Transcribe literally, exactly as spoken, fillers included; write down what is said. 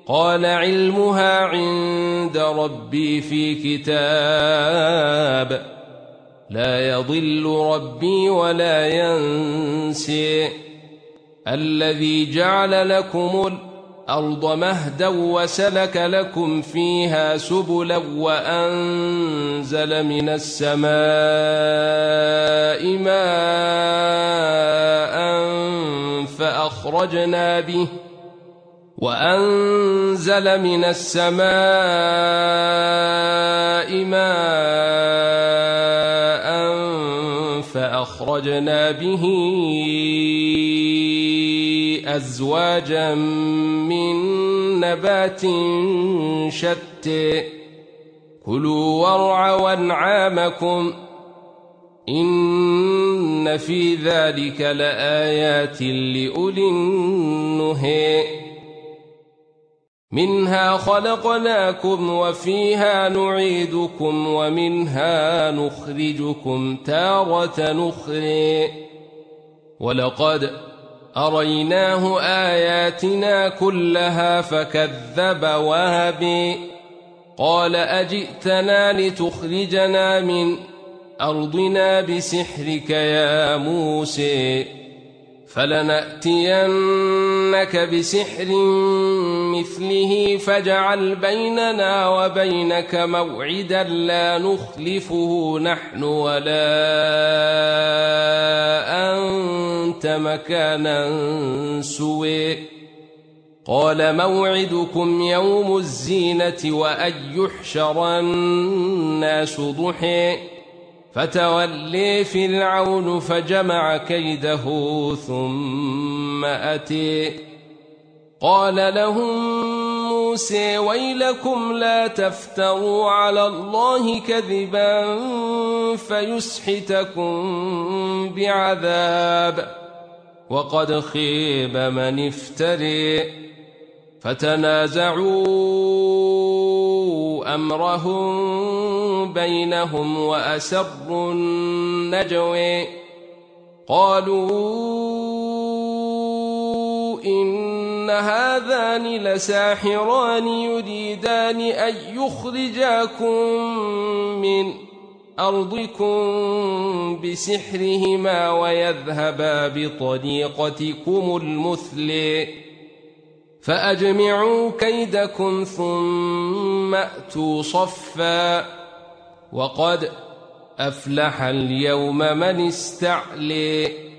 قال علمها عند ربي في كتاب لا يضل ربي ولا ينسي الذي جعل لكم الأرض مهدا وسلك لكم فيها سبلا وأنزل من السماء ماء فأخرجنا به وأنزل من السماء ماء فأخرجنا به أزواجا من نبات شتى كلوا وارعوا أنعامكم إن في ذلك لآيات لأولي النهي منها خلقناكم وفيها نعيدكم ومنها نخرجكم تارة أخرى ولقد أريناه آياتنا كلها فكذب وأبى قال أجئتنا لتخرجنا من أرضنا بسحرك يا موسى فلنأتينك بسحر مثله فاجعل بيننا وبينك موعدا لا نخلفه نحن ولا أنت مكانا سوى قال موعدكم يوم الزينة وأن يحشر الناس ضحى فتولي فرعون فجمع كيده ثم أتي قال لهم موسى ويلكم لا تفتروا على الله كذبا فيسحتكم بعذاب وقد خيب من افتري فتنازعوا أمرهم بينهم وأسروا النجوى قالوا إن هذان لساحران يريدان أن يخرجاكم من أرضكم بسحرهما ويذهبا بطريقتكم المثلى فأجمعوا كيدكم ثم أتوا صفا وقد أفلح اليوم من استعلي